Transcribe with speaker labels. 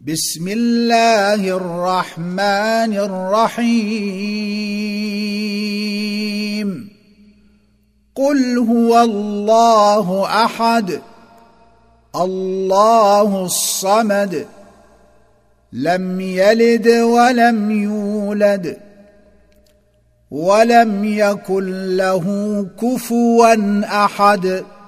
Speaker 1: بسم الله الرحمن الرحيم قل هو الله أحد الله الصمد لم يلد ولم يولد ولم يكن له كفوا أحد